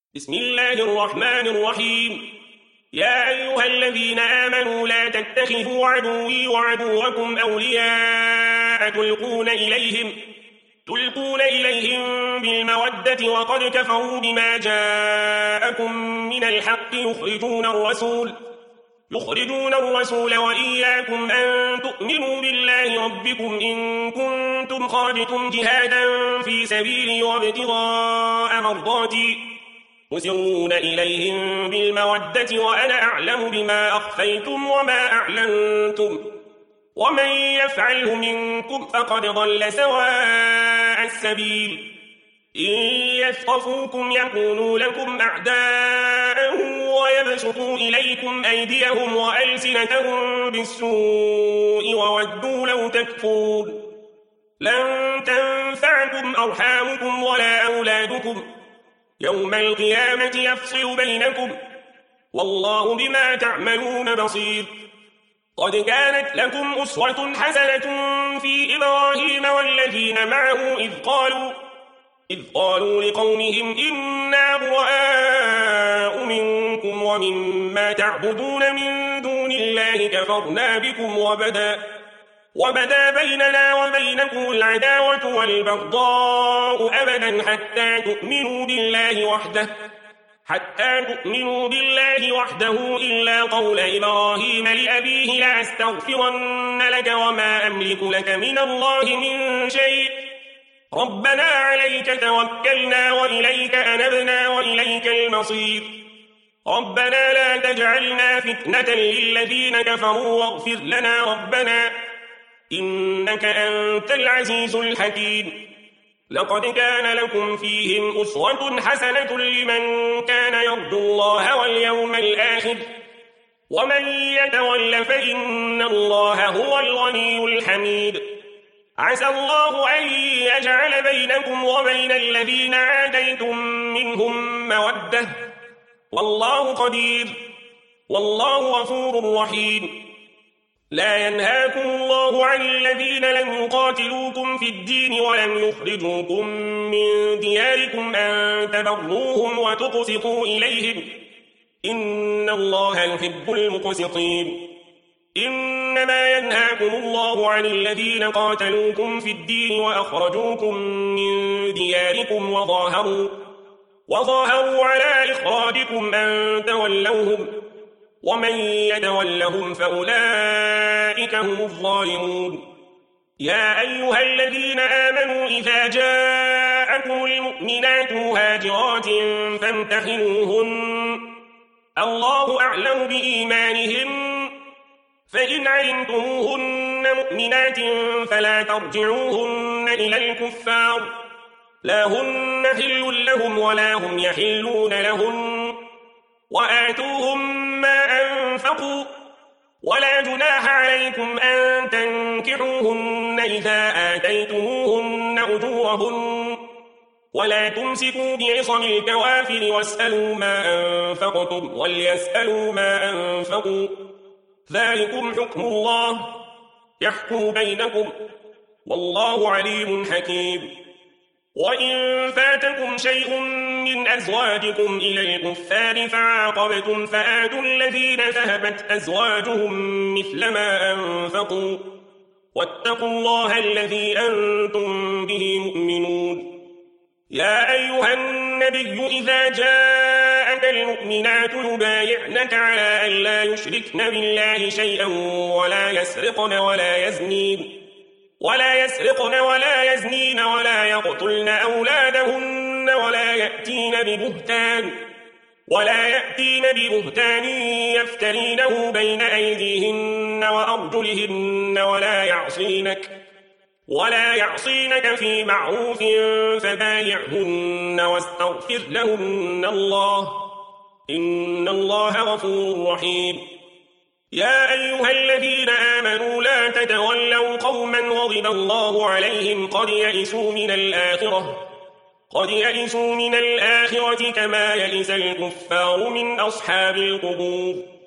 بسم الله الرحمن الرحيم. يا أيها الذين آمنوا لا تتخذوا عدوي وعدوكم أولياء تلقون إليهم بالمودة وقد كفروا بما جاءكم من الحق يخرجون الرسول وإياكم أن تؤمنوا بالله ربكم إن كنتم خرجتم جهادا في سبيلي وابتغاء مرضاتي تسرون إليهم بالمودة وأنا أعلم بما أخفيتم وما أعلنتم ومن يفعله منكم فقد ضل سواء السبيل. إن يثقفوكم يكونوا لكم أعداء ويبسطوا إليكم أيديهم وألسنتهم بالسوء وودوا لو تكفرون. لن تنفعكم أرحامكم ولا أولادكم يوم القيامة يفصل بينكم والله بما تعملون بصير. قد كانت لكم أسوة حسنة في إبراهيم والذين معه إذ قالوا لقومهم إنا براء منكم ومما تعبدون من دون الله كفرنا بكم وبدا بيننا وبينكم العداوة والبغضاء أبدا حتى تؤمنوا بالله وحده إلا قول إبراهيم لأبيه لأستغفرن لك وما أملك لك من الله من شيء ربنا عليك توكلنا وإليك أنبنا وإليك المصير. ربنا لا تجعلنا فتنة للذين كفروا واغفر لنا ربنا إنك أنت العزيز الحكيم. لقد كان لكم فيهم أسوة حسنة لمن كان يرجو الله واليوم الآخر ومن يتول فإن الله هو الغني الحميد. عسى الله أن يجعل بينكم وبين الذين عاديتم منهم مودة والله قدير والله غفور رحيم. لا ينهاكم الله عن الذين لم يقاتلوكم في الدين ولم يخرجوكم من دياركم أن تبروهم وتقسطوا إليهم إن الله يحب المقسطين. إنما ينهاكم الله عن الذين قاتلوكم في الدين وأخرجوكم من دياركم وظاهروا على إخراجكم أن تولوهم ومن يتولهم فأولئك هم الظالمون. يا أيها الذين آمنوا إذا جاءكم المؤمنات مهاجرات فامتحنوهن الله أعلم بإيمانهن فإن علمتموهن مؤمنات فلا ترجعوهن إلى الكفار لا هن حل لهم ولا هم يحلون لهن وآتوهم ما أنفقوا ولا جناح عليكم أن تنكحوهن إذا آتيتموهن أجورهن ولا تمسكوا بعصم الكوافر واسألوا ما أنفقتم وليسألوا ما أنفقوا ذلكم حكم الله يحكم بينكم والله عليم حكيم. وإن فاتكم شيء من أزواجكم إلى الكفار فعاقبتم فآتوا الذين ذهبت أزواجهم مثل ما أنفقوا واتقوا الله الذي أنتم به مؤمنون. يا أيها النبي إذا جاءك المؤمنات يبايعنك على أن لا يشركن بالله شيئا ولا يسرقن ولا يزنين ولا يقتلن أولادهن ولا يأتين ببهتان يفترينه بين أيديهن وأرجلهن ولا يعصينك في معروف فبايعهن واستغفر لهن الله إن الله غفور رحيم. يا أيها الذين آمنوا لا تتولوا قوما غضب الله عليهم قد يئسوا من الآخرة كما يئس الكفار من أصحاب القبور.